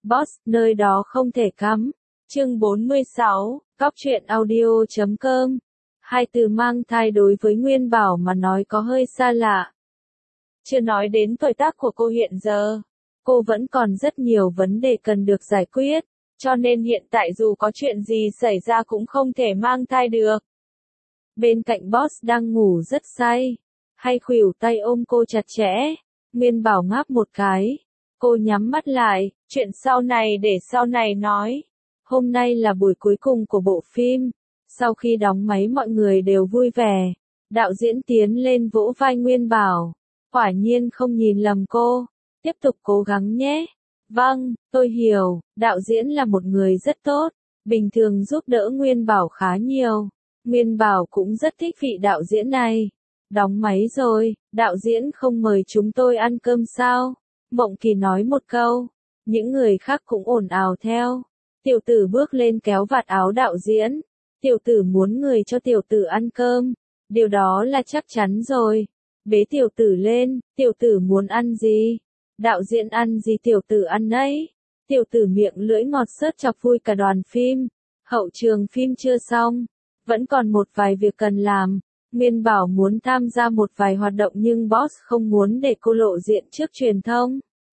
Boss, nơi đó không thể cắm. Chương 46, cóc truyện audio.com. Hai từ mang thai đối với Nguyên Bảo mà nói có hơi xa lạ. Chưa nói đến tuổi tác của cô hiện giờ, cô vẫn còn rất nhiều vấn đề cần được giải quyết, cho nên hiện tại dù có chuyện gì xảy ra cũng không thể mang thai được. Bên cạnh Boss đang ngủ rất say, hay khuỷu tay ôm cô chặt chẽ. Nguyên Bảo ngáp một cái, cô nhắm mắt lại, chuyện sau này để sau này nói. Hôm nay là buổi cuối cùng của bộ phim, sau khi đóng máy mọi người đều vui vẻ. Đạo diễn tiến lên vỗ vai Nguyên Bảo, quả nhiên không nhìn lầm cô, tiếp tục cố gắng nhé. Vâng, tôi hiểu, đạo diễn là một người rất tốt, bình thường giúp đỡ Nguyên Bảo khá nhiều. Nguyên Bảo cũng rất thích vị đạo diễn này. Đóng máy rồi, đạo diễn không mời chúng tôi ăn cơm sao? Mộng Kỳ nói một câu, những người khác cũng ồn ào theo. Tiểu tử bước lên kéo vạt áo đạo diễn. Tiểu tử muốn người cho tiểu tử ăn cơm, điều đó là chắc chắn rồi. Bế tiểu tử lên, tiểu tử muốn ăn gì? Đạo diễn ăn gì tiểu tử ăn nấy. Tiểu tử miệng lưỡi ngọt xớt chọc vui cả đoàn phim. Hậu trường phim chưa xong, vẫn còn một vài việc cần làm. Nguyên Bảo muốn tham gia một vài hoạt động nhưng boss không muốn để cô lộ diện trước truyền thông.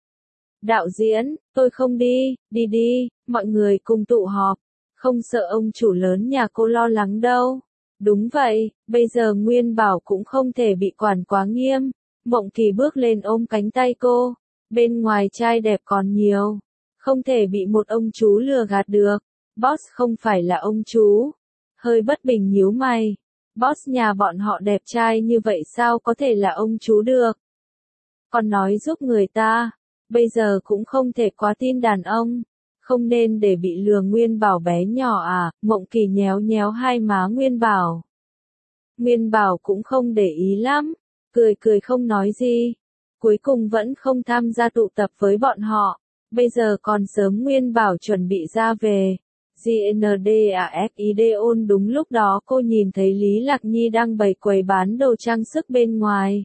Đạo diễn, tôi không đi, đi, mọi người cùng tụ họp. Không sợ ông chủ lớn nhà cô lo lắng đâu. Đúng vậy, bây giờ Nguyên Bảo cũng không thể bị quản quá nghiêm. Mộng Kỳ bước lên ôm cánh tay cô. Bên ngoài trai đẹp còn nhiều, không thể bị một ông chú lừa gạt được. Boss không phải là ông chú. Hơi bất bình nhíu mày. Boss nhà bọn họ đẹp trai như vậy sao có thể là ông chú được? Còn nói giúp người ta, bây giờ cũng không thể quá tin đàn ông. Không nên để bị lừa. Nguyên Bảo bé nhỏ à? Mộng Kỳ nhéo nhéo hai má Nguyên Bảo. Nguyên Bảo cũng không để ý lắm, cười không nói gì. Cuối cùng vẫn không tham gia tụ tập với bọn họ. Bây giờ còn sớm. Nguyên Bảo chuẩn bị ra về. GNDAFIDEON. Đúng lúc đó cô nhìn thấy Lý Lạc Nhi đang bày quầy bán đồ trang sức bên ngoài.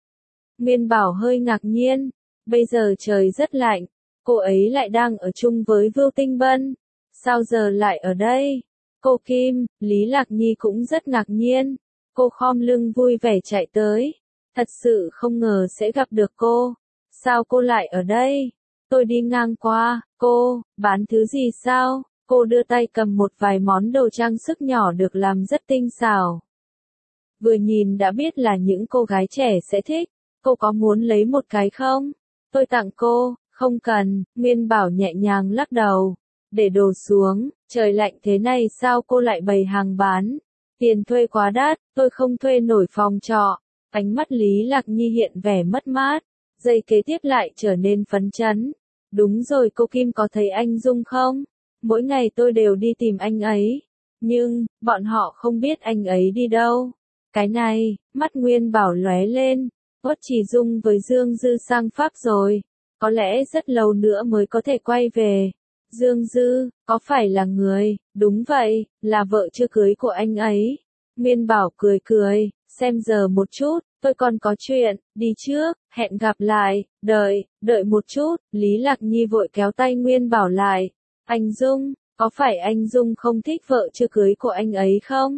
Nguyên Bảo hơi ngạc nhiên, bây giờ trời rất lạnh, cô ấy lại đang ở chung với Vưu Tinh Bân, sao giờ lại ở đây? Cô Kim, Lý Lạc Nhi cũng rất ngạc nhiên, cô khom lưng vui vẻ chạy tới, thật sự không ngờ sẽ gặp được cô, sao cô lại ở đây? Tôi đi ngang qua, cô, bán thứ gì sao? Cô đưa tay cầm một vài món đồ trang sức nhỏ được làm rất tinh xảo. Vừa nhìn đã biết là những cô gái trẻ sẽ thích. Cô có muốn lấy một cái không? Tôi tặng cô. Không cần. Nguyên Bảo nhẹ nhàng lắc đầu. Để đồ xuống. Trời lạnh thế này sao cô lại bày hàng bán? Tiền thuê quá đắt, tôi không thuê nổi phòng trọ. Ánh mắt Lý Lạc Nhi hiện vẻ mất mát. Giây kế tiếp lại trở nên phấn chấn. Đúng rồi, cô Kim có thấy anh Dung không? Mỗi ngày tôi đều đi tìm anh ấy. Nhưng, bọn họ không biết anh ấy đi đâu. Cái này, mắt Nguyên Bảo lóe lên. Uất Trì Dung với Dương Dư sang Pháp rồi. Có lẽ rất lâu nữa mới có thể quay về. Dương Dư, có phải là người? Đúng vậy, là vợ chưa cưới của anh ấy. Nguyên Bảo cười, xem giờ một chút, tôi còn có chuyện, đi trước, hẹn gặp lại, đợi một chút. Lý Lạc Nhi vội kéo tay Nguyên Bảo lại. Anh Dung, có phải anh Dung không thích vợ chưa cưới của anh ấy không?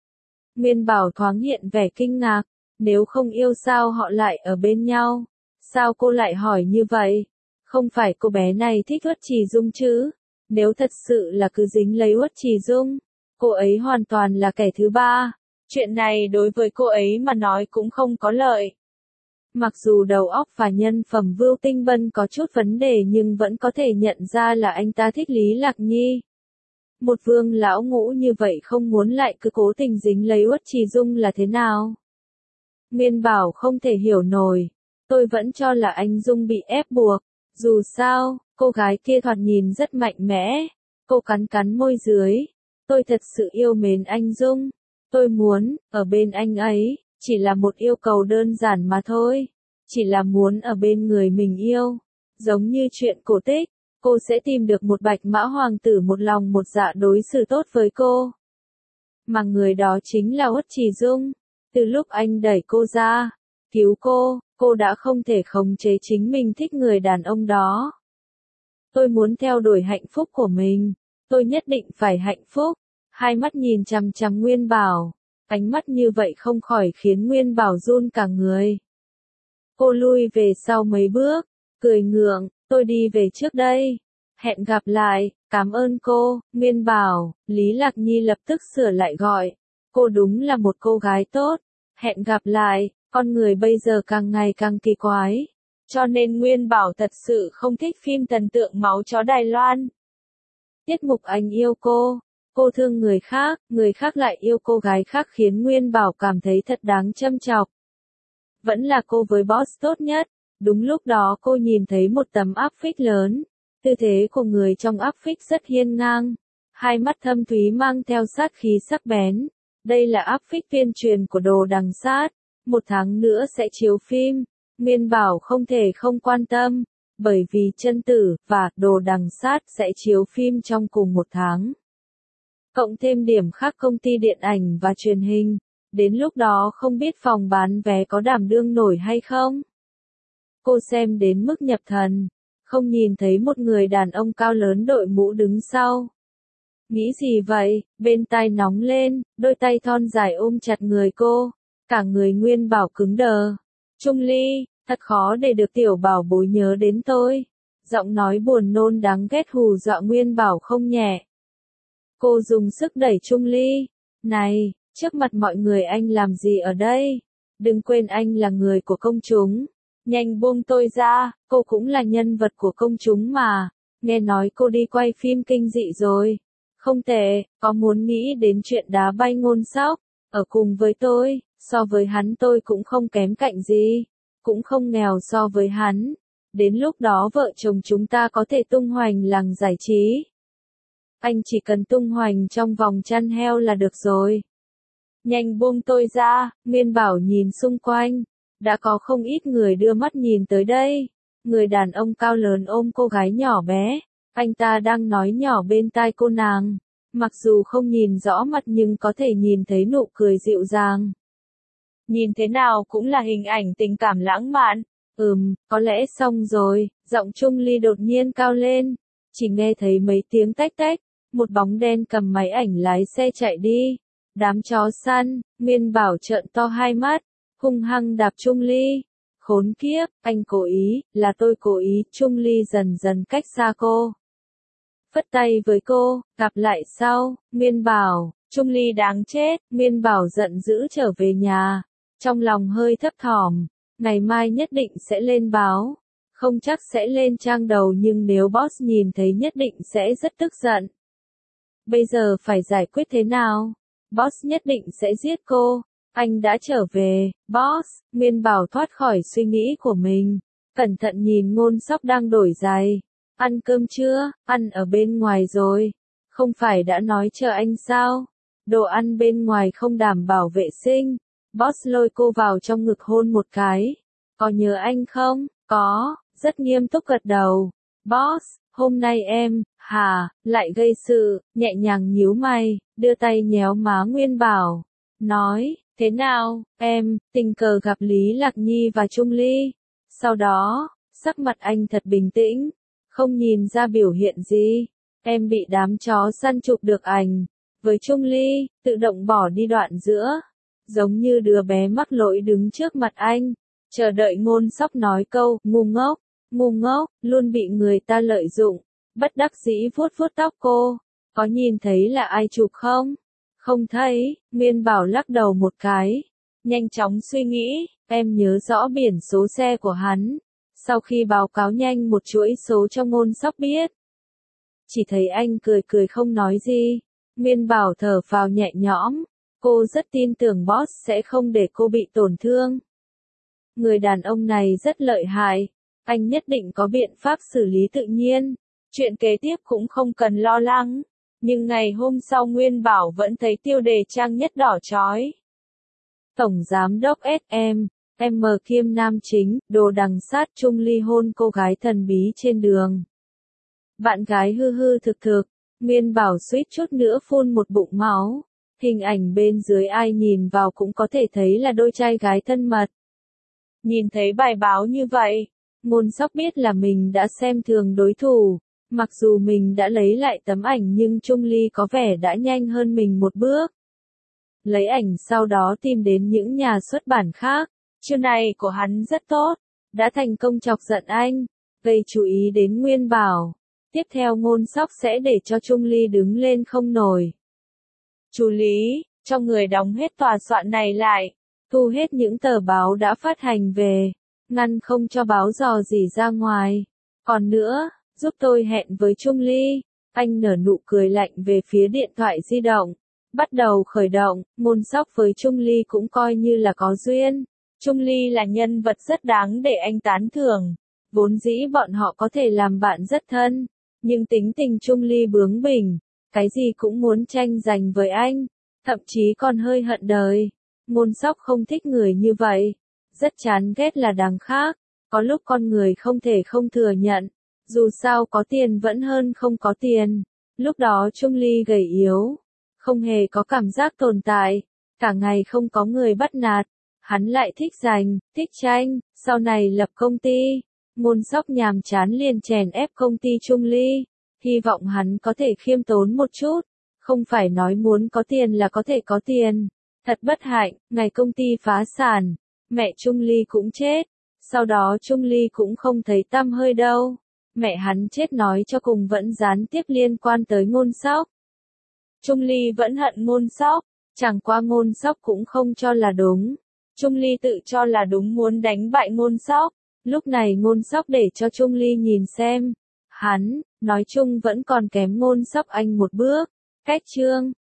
Nguyên Bảo thoáng hiện vẻ kinh ngạc, nếu không yêu sao họ lại ở bên nhau? Sao cô lại hỏi như vậy? Không phải cô bé này thích Uất Trì Dung chứ? Nếu thật sự là cứ dính lấy Uất Trì Dung, cô ấy hoàn toàn là kẻ thứ ba. Chuyện này đối với cô ấy mà nói cũng không có lợi. Mặc dù đầu óc và nhân phẩm Vưu Tinh Bân có chút vấn đề nhưng vẫn có thể nhận ra là anh ta thích Lý Lạc Nhi. Một vương lão ngũ như vậy không muốn lại cứ cố tình dính lấy Uất Trì Dung là thế nào? Nguyên Bảo không thể hiểu nổi. Tôi vẫn cho là anh Dung bị ép buộc. Dù sao, cô gái kia thoạt nhìn rất mạnh mẽ. Cô cắn môi dưới. Tôi thật sự yêu mến anh Dung. Tôi muốn, ở bên anh ấy, chỉ là một yêu cầu đơn giản mà thôi. Chỉ là muốn ở bên người mình yêu. Giống như chuyện cổ tích, cô sẽ tìm được một bạch mã hoàng tử một lòng một dạ đối xử tốt với cô. Mà người đó chính là Uất Trì Dung. Từ lúc anh đẩy cô ra, cứu cô đã không thể khống chế chính mình thích người đàn ông đó. Tôi muốn theo đuổi hạnh phúc của mình. Tôi nhất định phải hạnh phúc. Hai mắt nhìn chằm chằm Nguyên Bảo. Ánh mắt như vậy không khỏi khiến Nguyên Bảo run cả người. Cô lui về sau mấy bước, cười ngượng, tôi đi về trước đây. Hẹn gặp lại, cảm ơn cô, Nguyên Bảo. Lý Lạc Nhi lập tức sửa lại gọi. Cô đúng là một cô gái tốt. Hẹn gặp lại, con người bây giờ càng ngày càng kỳ quái. Cho nên Nguyên Bảo thật sự không thích phim thần tượng máu chó Đài Loan. Tiết mục Anh yêu cô thương người khác lại yêu cô gái khác khiến Nguyên Bảo cảm thấy thật đáng châm chọc. Vẫn là cô với boss tốt nhất. Đúng lúc đó cô nhìn thấy một tấm áp phích lớn. Tư thế của người trong áp phích rất hiên ngang. Hai mắt thâm thúy mang theo sát khí sắc bén. Đây là áp phích tuyên truyền của Đồ Đằng Sát. 1 tháng nữa sẽ chiếu phim. Nguyên Bảo không thể không quan tâm. Bởi vì Chân Tử và Đồ Đằng Sát sẽ chiếu phim trong cùng 1 tháng. Cộng thêm điểm khác công ty điện ảnh và truyền hình. Đến lúc đó không biết phòng bán vé có đảm đương nổi hay không. Cô xem đến mức nhập thần. Không nhìn thấy một người đàn ông cao lớn đội mũ đứng sau. Nghĩ gì vậy? Bên tai nóng lên, đôi tay thon dài ôm chặt người cô. Cả người Nguyên Bảo cứng đờ. Trung Ly, thật khó để được tiểu bảo bối nhớ đến tôi. Giọng nói buồn nôn đáng ghét hù dọa Nguyên Bảo không nhẹ. Cô dùng sức đẩy Trung Ly. Này, trước mặt mọi người anh làm gì ở đây? Đừng quên anh là người của công chúng. Nhanh buông tôi ra, cô cũng là nhân vật của công chúng mà. Nghe nói cô đi quay phim kinh dị rồi. Không tệ, có muốn nghĩ đến chuyện đá bay Ngôn Sóc, ở cùng với tôi, so với hắn tôi cũng không kém cạnh gì. Cũng không nghèo so với hắn. Đến lúc đó vợ chồng chúng ta có thể tung hoành làng giải trí. Anh chỉ cần tung hoành trong vòng chăn heo là được rồi. Nhanh buông tôi ra, Nguyên Bảo nhìn xung quanh. Đã có không ít người đưa mắt nhìn tới đây. Người đàn ông cao lớn ôm cô gái nhỏ bé. Anh ta đang nói nhỏ bên tai cô nàng. Mặc dù không nhìn rõ mặt nhưng có thể nhìn thấy nụ cười dịu dàng. Nhìn thế nào cũng là hình ảnh tình cảm lãng mạn. Có lẽ xong rồi. Giọng Trung Ly đột nhiên cao lên. Chỉ nghe thấy mấy tiếng tách tách. Một bóng đen cầm máy ảnh lái xe chạy đi. Đám chó săn. Nguyên Bảo trợn to hai mắt. Hung hăng đạp Trung Ly. Khốn kiếp, anh cố ý, là tôi cố ý. Trung Ly dần dần cách xa cô. Phất tay với cô, gặp lại sau. Nguyên Bảo, Trung Ly đáng chết. Nguyên Bảo giận dữ trở về nhà. Trong lòng hơi thấp thỏm. Ngày mai nhất định sẽ lên báo. Không chắc sẽ lên trang đầu nhưng nếu boss nhìn thấy nhất định sẽ rất tức giận. Bây giờ phải giải quyết thế nào? Boss nhất định sẽ giết cô. Anh đã trở về, boss. Nguyên Bảo thoát khỏi suy nghĩ của mình. Cẩn thận nhìn Ngôn Sóc đang đổi giày. Ăn cơm chưa? Ăn ở bên ngoài rồi. Không phải đã nói chờ anh sao? Đồ ăn bên ngoài không đảm bảo vệ sinh. Boss lôi cô vào trong ngực hôn một cái. Có nhớ anh không? Có, rất nghiêm túc gật đầu. Boss, hôm nay em, lại gây sự, nhẹ nhàng nhíu mày, đưa tay nhéo má Nguyên Bảo. Nói, thế nào, em, tình cờ gặp Lý Lạc Nhi và Trung Ly. Sau đó, sắc mặt anh thật bình tĩnh, không nhìn ra biểu hiện gì. Em bị đám chó săn chụp được ảnh. Với Trung Ly, tự động bỏ đi đoạn giữa. Giống như đứa bé mắc lỗi đứng trước mặt anh. Chờ đợi Ngôn Sóc nói câu, ngu ngốc, luôn bị người ta lợi dụng. Bất đắc dĩ vuốt vuốt tóc cô. Có nhìn thấy là ai chụp không? Không thấy, Nguyên Bảo lắc đầu một cái. Nhanh chóng suy nghĩ, em nhớ rõ biển số xe của hắn. Sau khi báo cáo nhanh một chuỗi số cho Ngôn Sóc biết. Chỉ thấy anh cười cười không nói gì. Nguyên Bảo thở phào nhẹ nhõm. Cô rất tin tưởng boss sẽ không để cô bị tổn thương. Người đàn ông này rất lợi hại. Anh nhất định có biện pháp xử lý tự nhiên. Chuyện kế tiếp cũng không cần lo lắng. Nhưng ngày hôm sau Nguyên Bảo vẫn thấy tiêu đề trang nhất đỏ chói. Tổng Giám đốc SM, M kiêm nam chính, Đồ Đằng Sát Trung Ly hôn cô gái thần bí trên đường. Bạn gái hư hư thực thực, Nguyên Bảo suýt chút nữa phun một bụng máu. Hình ảnh bên dưới ai nhìn vào cũng có thể thấy là đôi trai gái thân mật. Nhìn thấy bài báo như vậy, Ngôn Sóc biết là mình đã xem thường đối thủ. Mặc dù mình đã lấy lại tấm ảnh nhưng Trung Ly có vẻ đã nhanh hơn mình một bước. Lấy ảnh sau đó tìm đến những nhà xuất bản khác. Chiêu này của hắn rất tốt, đã thành công chọc giận anh, gây chú ý đến Nguyên Bảo. Tiếp theo Ngôn Sóc sẽ để cho Trung Ly đứng lên không nổi. Chú Lý, cho người đóng hết tòa soạn này lại, thu hết những tờ báo đã phát hành về, ngăn không cho báo dò gì ra ngoài. Còn nữa, giúp tôi hẹn với Trung Ly. Anh nở nụ cười lạnh về phía điện thoại di động. Bắt đầu khởi động, Ngôn Sóc với Trung Ly cũng coi như là có duyên. Trung Ly là nhân vật rất đáng để anh tán thưởng. Vốn dĩ bọn họ có thể làm bạn rất thân, nhưng tính tình Trung Ly bướng bỉnh, cái gì cũng muốn tranh giành với anh, thậm chí còn hơi hận đời. Ngôn Sóc không thích người như vậy, rất chán ghét là đằng khác. Có lúc con người không thể không thừa nhận, dù sao có tiền vẫn hơn không có tiền. Lúc đó Trung Ly gầy yếu, không hề có cảm giác tồn tại, cả ngày không có người bắt nạt. Hắn lại thích giành, thích tranh, sau này lập công ty. Ngôn Sóc nhàm chán liền chèn ép công ty Trung Ly, hy vọng hắn có thể khiêm tốn một chút, không phải nói muốn có tiền là có thể có tiền. Thật bất hạnh, ngày công ty phá sản, mẹ Trung Ly cũng chết, sau đó Trung Ly cũng không thấy tăm hơi đâu. Mẹ hắn chết nói cho cùng vẫn gián tiếp liên quan tới Ngôn Sóc. Trung Ly vẫn hận Ngôn Sóc, chẳng qua Ngôn Sóc cũng không cho là đúng. Trung Ly tự cho là đúng muốn đánh bại Ngôn Sóc. Lúc này Ngôn Sóc để cho Trung Ly nhìn xem. Hắn, nói chung vẫn còn kém Ngôn Sóc anh một bước. Cách chương